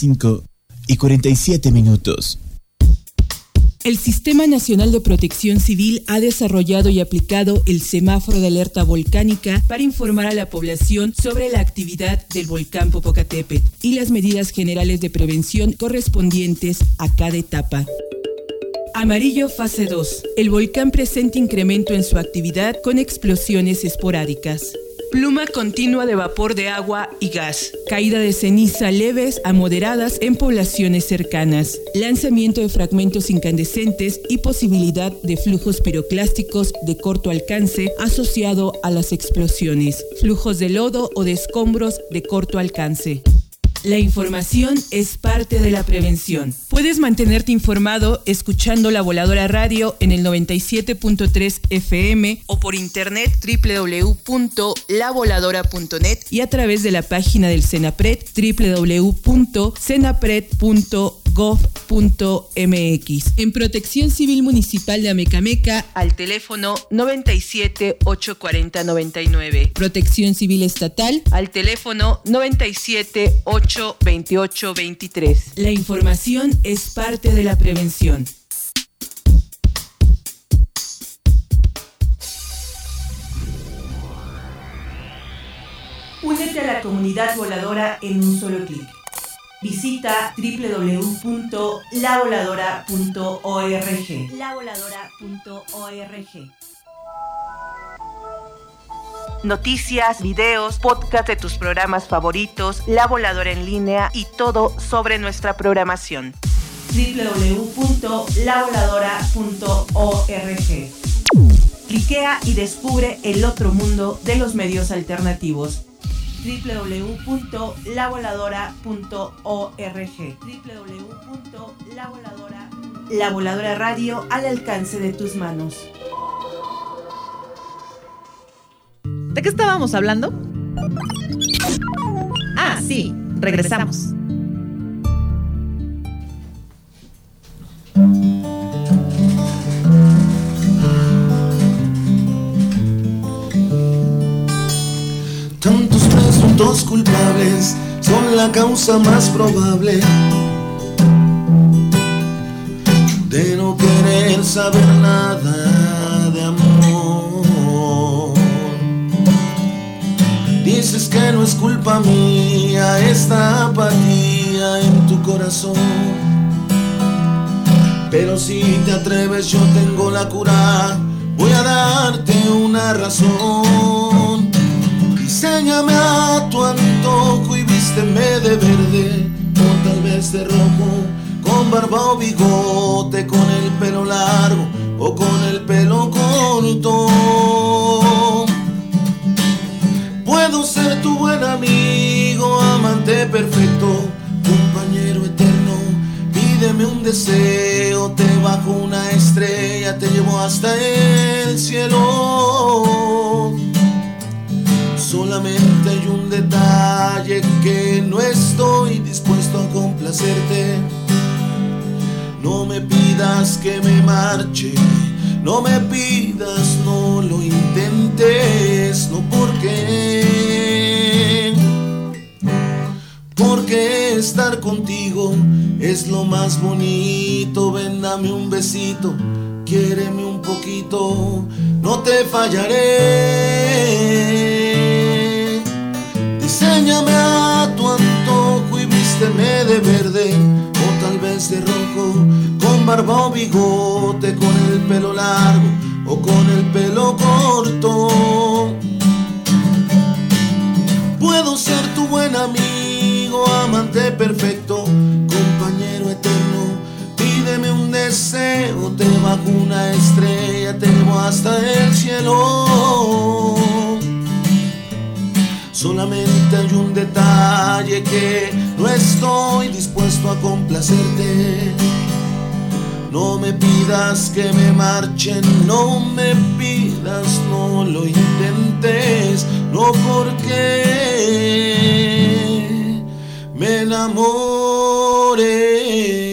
5:47. El Sistema Nacional de Protección Civil ha desarrollado y aplicado el semáforo de alerta volcánica para informar a la población sobre la actividad del volcán Popocatépetl y las medidas generales de prevención correspondientes a cada etapa. Amarillo fase 2. El volcán presenta incremento en su actividad con explosiones esporádicas. Pluma continua de vapor de agua y gas. Caída de ceniza leves a moderadas en poblaciones cercanas. Lanzamiento de fragmentos incandescentes y posibilidad de flujos piroclásticos de corto alcance asociado a las explosiones. Flujos de lodo o de escombros de corto alcance. La información es parte de la prevención. Puedes mantenerte informado escuchando La Voladora Radio en el 97.3 FM o por internet www.lavoladora.net y a través de la página del Senapred www.senapred.gov.mx. En Protección Civil Municipal de Amecameca al teléfono 97 840 99. Protección Civil Estatal al teléfono 97 828 23. La información es parte de la prevención. Únete a la comunidad voladora en un solo clic. Visita www.lavoladora.org. Lavoladora.org. Noticias, videos, podcast de tus programas favoritos, La Voladora en línea y todo sobre nuestra programación. www.lavoladora.org. Cliquea y descubre el otro mundo de los medios alternativos. www.lavoladora.org. La Voladora Radio al alcance de tus manos. ¿De qué estábamos hablando? Ah, sí, regresamos. Tantos presuntos culpables son la causa más probable de no querer saber nada de amor. Dices que no es culpa mía esta apatía en tu corazón, pero si te atreves yo tengo la cura, voy a darte una razón. Diséñame a tu antojo y vísteme de verde, o tal vez de rojo, con barba o bigote, con el pelo largo o con el pelo corto. Puedo ser tu buen amigo, amante perfecto, compañero eterno. Pídeme un deseo, te bajo una estrella, te llevo hasta el cielo. Solamente hay un detalle que no estoy dispuesto a complacerte. No me pidas que me marche, no me pidas, no lo intentes, no porque estar contigo es lo más bonito. Ven, dame un besito, quiéreme un poquito, no te fallaré. Diséñame a tu antojo y vísteme de verde, o tal vez de rojo, con barba o bigote, con el pelo largo o con el pelo corto. Puedo ser tu buen amigo, amante perfecto, compañero eterno. Pídeme un deseo, te bajo una estrella, te llevo hasta el cielo. Solamente hay un detalle que no estoy dispuesto a complacerte. No me pidas que me marche, no me pidas, no lo intentes, no porque me enamoré.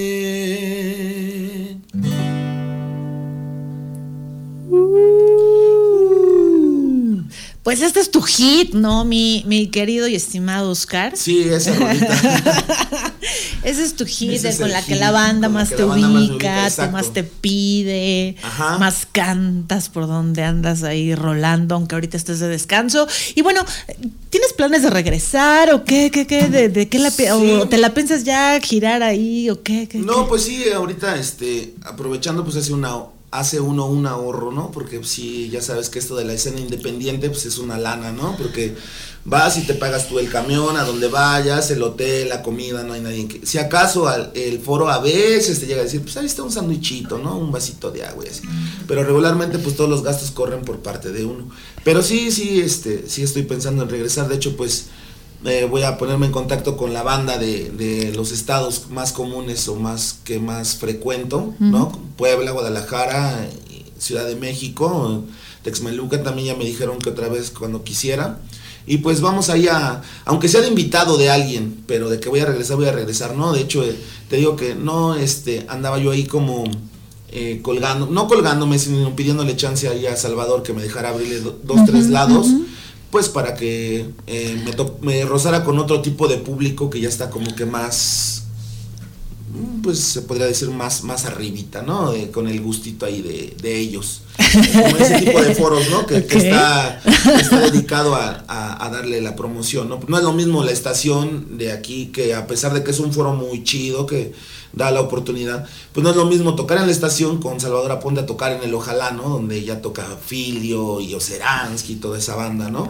Pues este es tu hit, ¿no? Mi querido y estimado Oscar. Sí, esa rolita. Ese es tu hit, Ese es con el la que hit, la banda con la más que te la banda más me ubica, tú exacto. más te pide, Ajá. más cantas por donde andas ahí rolando, aunque ahorita estés de descanso. Y bueno, ¿tienes planes de regresar o qué? ¿De qué Sí. o te la piensas ya girar ahí o qué? No, pues sí, ahorita aprovechando pues hace uno un ahorro, ¿no? Porque sí, ya sabes que esto de la escena independiente pues es una lana, ¿no? Porque vas y te pagas tú el camión a donde vayas, el hotel, la comida, no hay nadie que... Si acaso el foro a veces te llega a decir, pues ahí está un sándwichito, ¿no? Un vasito de agua y así. Pero regularmente pues todos los gastos corren por parte de uno. Pero sí estoy pensando en regresar. De hecho pues voy a ponerme en contacto con la banda de los estados más comunes o más frecuento, ¿no? Puebla, Guadalajara, Ciudad de México, Texmelucan también ya me dijeron que otra vez cuando quisiera. Y pues vamos ahí aunque sea de invitado de alguien, pero de que voy a regresar, ¿no? De hecho, te digo que no, andaba yo ahí como no colgándome, sino pidiéndole chance ahí a Salvador que me dejara abrirle tres lados, pues para que me rozara con otro tipo de público que ya está como que más, pues se podría decir más arribita, ¿no? Con el gustito ahí de ellos. Como ese tipo de foros, ¿no? Que está dedicado a darle la promoción, ¿no? No es lo mismo la estación de aquí, que a pesar de que es un foro muy chido, que da la oportunidad, pues no es lo mismo tocar en la estación con Salvador Aponte a tocar en el Ojalá, ¿no? Donde ya toca Filio y Oceransky y toda esa banda, ¿no?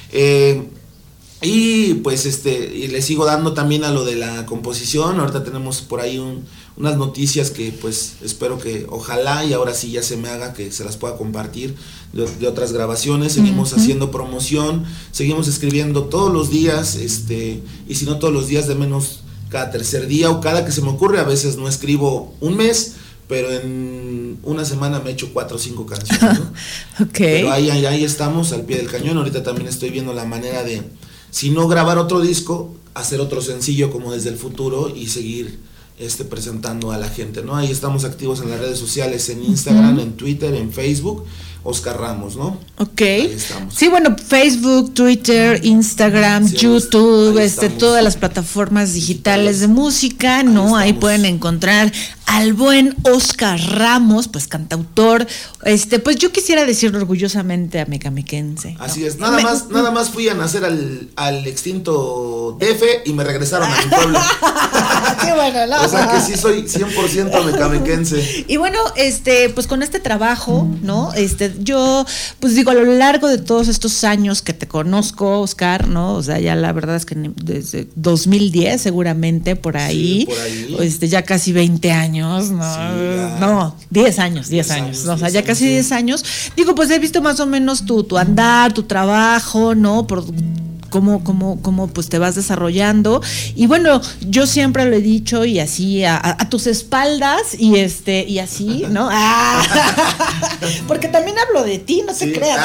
Y pues y le sigo dando también a lo de la composición. Ahorita tenemos por ahí unas noticias que pues espero que ojalá y ahora sí ya se me haga, que se las pueda compartir de otras grabaciones. Seguimos haciendo promoción, seguimos escribiendo todos los días, y si no todos los días, de menos cada tercer día o cada que se me ocurre. A veces no escribo un mes, pero en una semana me echo 4 o 5 canciones, ¿no? Okay. Pero ahí estamos al pie del cañón. Ahorita también estoy viendo la manera de, si no grabar otro disco, hacer otro sencillo como Desde el Futuro y seguir presentando a la gente, ¿no? Ahí estamos activos en las redes sociales, en Instagram, en Twitter, en Facebook, Oscar Ramos, ¿no? Ok. Ahí estamos. Sí, bueno, Facebook, Twitter, Instagram, Sí, YouTube, ahí estamos. todas las plataformas digitales de música, ¿no? Ahí pueden encontrar al buen Oscar Ramos, pues cantautor. Pues yo quisiera decirlo orgullosamente amecamequense, ¿no? Así es, nada más fui a nacer al extinto DF y me regresaron a mi pueblo. Qué bueno, ¿no? O sea que sí soy 100% amecamequense. Y bueno, pues con este trabajo, ¿no? Yo, pues digo, a lo largo de todos estos años que te conozco, Oscar, ¿no? O sea, ya la verdad es que desde 2010 seguramente, por ahí. Sí, por ahí. Ya casi 20 años, ¿no? Sí, no, 10 años, ¿no? O sea, ya casi 10 años. Digo, pues he visto más o menos tu andar, tu trabajo, ¿no? Por cómo pues te vas desarrollando. Y bueno, yo siempre lo he dicho, y así a tus espaldas, y así, ¿no? Porque también hablo de ti, no te creas.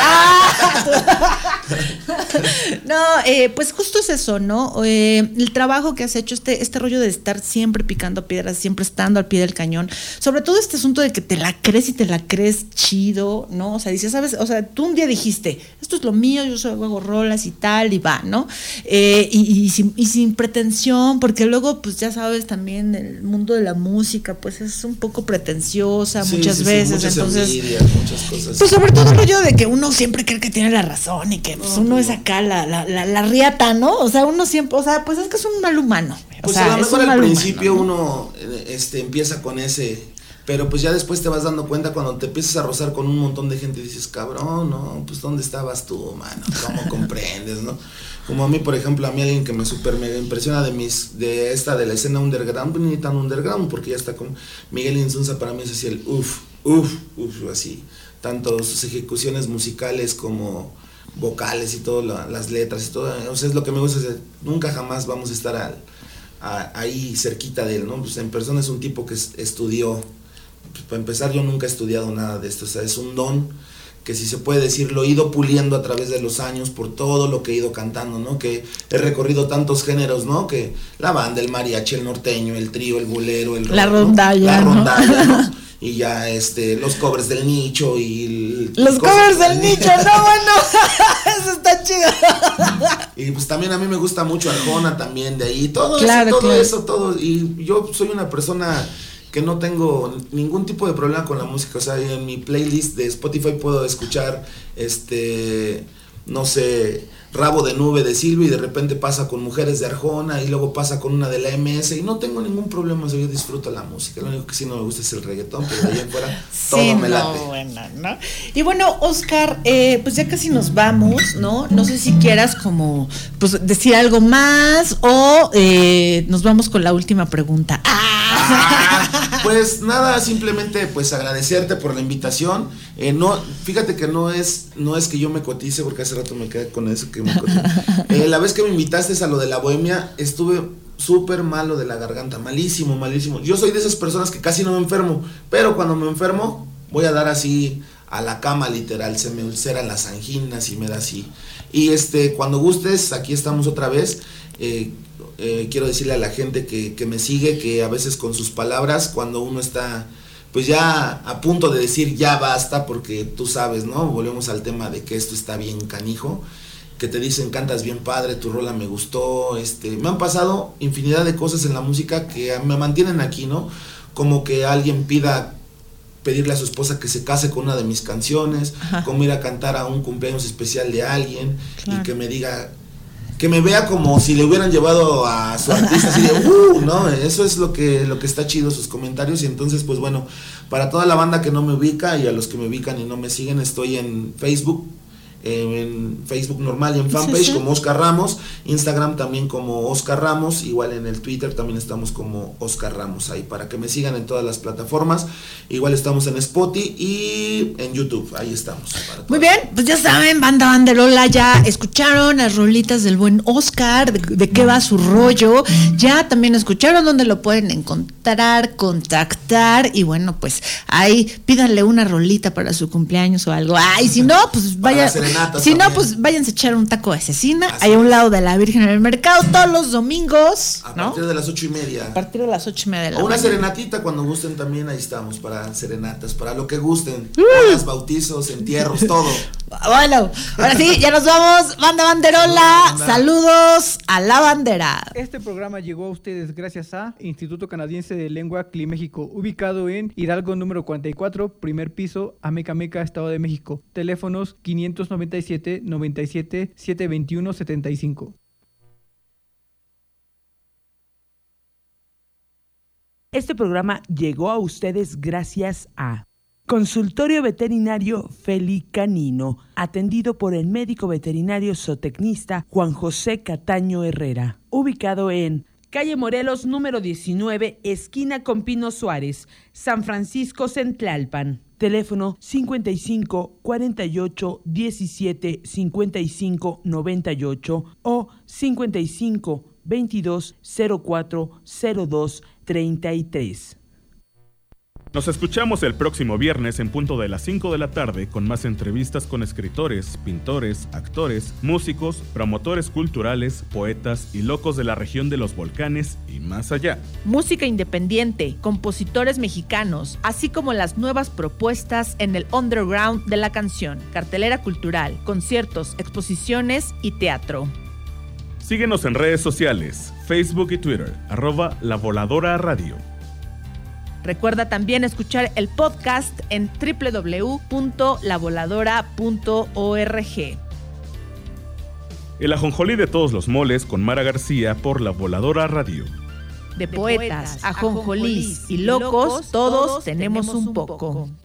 No, pues justo es eso, ¿no? El trabajo que has hecho, este rollo de estar siempre picando piedras, siempre estando al pie del cañón, sobre todo este asunto de que te la crees y te la crees chido, ¿no? O sea, dices, ¿sabes? O sea, tú un día dijiste, esto es lo mío, yo hago rolas y tal, y va, ¿no? Y sin pretensión, porque luego, pues ya sabes, también el mundo de la música, pues es un poco pretenciosa muchas veces, muchas entonces, envidias, muchas cosas. pues sobre todo el rollo de que uno siempre cree que tiene la razón y que pues uno es acá la riata, ¿no? O sea, uno siempre, o sea, pues es que es un mal humano. Pues sea, a lo mejor al principio humano, ¿no? Uno empieza con ese, pero pues ya después te vas dando cuenta cuando te empiezas a rozar con un montón de gente y dices, cabrón, no, pues ¿dónde estabas tú, mano? ¿Cómo comprendes, no? Como a mí, por ejemplo, a mí alguien que me super mega impresiona de la escena underground, ni tan underground, porque ya está con Miguel Insunza, para mí es así el uf, así, tanto sus ejecuciones musicales como vocales y todo, las letras y todo, o sea, es lo que me gusta, nunca jamás vamos a estar ahí cerquita de él, ¿no? Pues en persona es un tipo que estudió, pues para empezar yo nunca he estudiado nada de esto, o sea, es un don que, si se puede decir, lo he ido puliendo a través de los años por todo lo que he ido cantando, ¿no? Que he recorrido tantos géneros, ¿no? Que la banda, el mariachi, el norteño, el trío, el bolero, el rock, la rondalla, ¿no? ¿no? ¿no? Y ya los covers del nicho y los covers del nicho, no, bueno, eso Y pues también a mí me gusta mucho Arjona también de ahí, todo eso, y yo soy una persona que no tengo ningún tipo de problema con la música, o sea, en mi playlist de Spotify puedo escuchar, no sé, Rabo de Nube de Silvio y de repente pasa con Mujeres de Arjona y luego pasa con una de la MS y no tengo ningún problema, o sea, yo disfruto la música, lo único que sí no me gusta es el reggaetón, pero de ahí en fuera todo me late. Bueno, ¿no? Y bueno, Oscar, pues ya casi nos vamos, ¿no? No sé si quieras como, pues decir algo más o nos vamos con la última pregunta. Pues nada, simplemente pues agradecerte por la invitación. No, fíjate que no es que yo me cotice, porque hace rato me quedé con eso que me cotice. La vez que me invitaste a lo de la bohemia, estuve súper malo de la garganta, malísimo. Yo soy de esas personas que casi no me enfermo, pero cuando me enfermo voy a dar así a la cama literal, se me ulceran las anginas y me da así. Y cuando gustes, aquí estamos otra vez. Quiero decirle a la gente que me sigue que a veces con sus palabras, cuando uno está pues ya a punto de decir ya basta, porque tú sabes, ¿no? Volvemos al tema de que esto está bien canijo, que te dicen cantas bien padre, tu rola me gustó, me han pasado infinidad de cosas en la música que me mantienen aquí, ¿no? Como que alguien pedirle a su esposa que se case con una de mis canciones, como ir a cantar a un cumpleaños especial de alguien, claro, y que me diga, que me vea como si le hubieran llevado a su artista, así de, ¿no? Eso es lo que está chido, sus comentarios. Y entonces, pues bueno, para toda la banda que no me ubica y a los que me ubican y no me siguen, estoy en Facebook normal y en fanpage, como Oscar Ramos, Instagram también como Oscar Ramos, igual en el Twitter también estamos como Oscar Ramos, ahí para que me sigan en todas las plataformas, igual estamos en Spotify y en YouTube, ahí estamos. Muy bien, pues ya saben, banda banderola, ya escucharon las rolitas del buen Oscar, de qué va su rollo, ya también escucharon dónde lo pueden encontrar, contactar, y bueno, pues ahí pídanle una rolita para su cumpleaños o algo, si no, pues vaya. Si no, pues váyanse a echar un taco de cecina, ahí a un lado de la Virgen en el mercado, todos los domingos, a partir de las 8:30. A partir de las 8:30 de la mañana. Una serenatita cuando gusten también, ahí estamos, para serenatas, para lo que gusten, bodas, bautizos, entierros, todo. Bueno, ahora sí, ya nos vamos, banda banderola, saludos a la bandera. Este programa llegó a ustedes gracias a Instituto Canadiense de Lengua Climéxico, ubicado en Hidalgo número 44, primer piso, Amecameca, Estado de México. Teléfonos 597 97 721 75. Este programa llegó a ustedes gracias a Consultorio Veterinario Felicanino, atendido por el médico veterinario zootecnista Juan José Cataño Herrera, ubicado en calle Morelos número 19, esquina con Pino Suárez, San Francisco Centlalpan. Teléfono 55 48 17 55 98 o 55 22 04 02 33. Nos escuchamos el próximo viernes en punto de las 5 de la tarde con más entrevistas con escritores, pintores, actores, músicos, promotores culturales, poetas y locos de la región de los volcanes y más allá. Música independiente, compositores mexicanos, así como las nuevas propuestas en el underground de la canción, cartelera cultural, conciertos, exposiciones y teatro. Síguenos en redes sociales, Facebook y Twitter, @lavoladora_radio. Recuerda también escuchar el podcast en www.lavoladora.org. El ajonjolí de todos los moles con Mara García por La Voladora Radio. De poetas, ajonjolís y locos, todos tenemos un poco.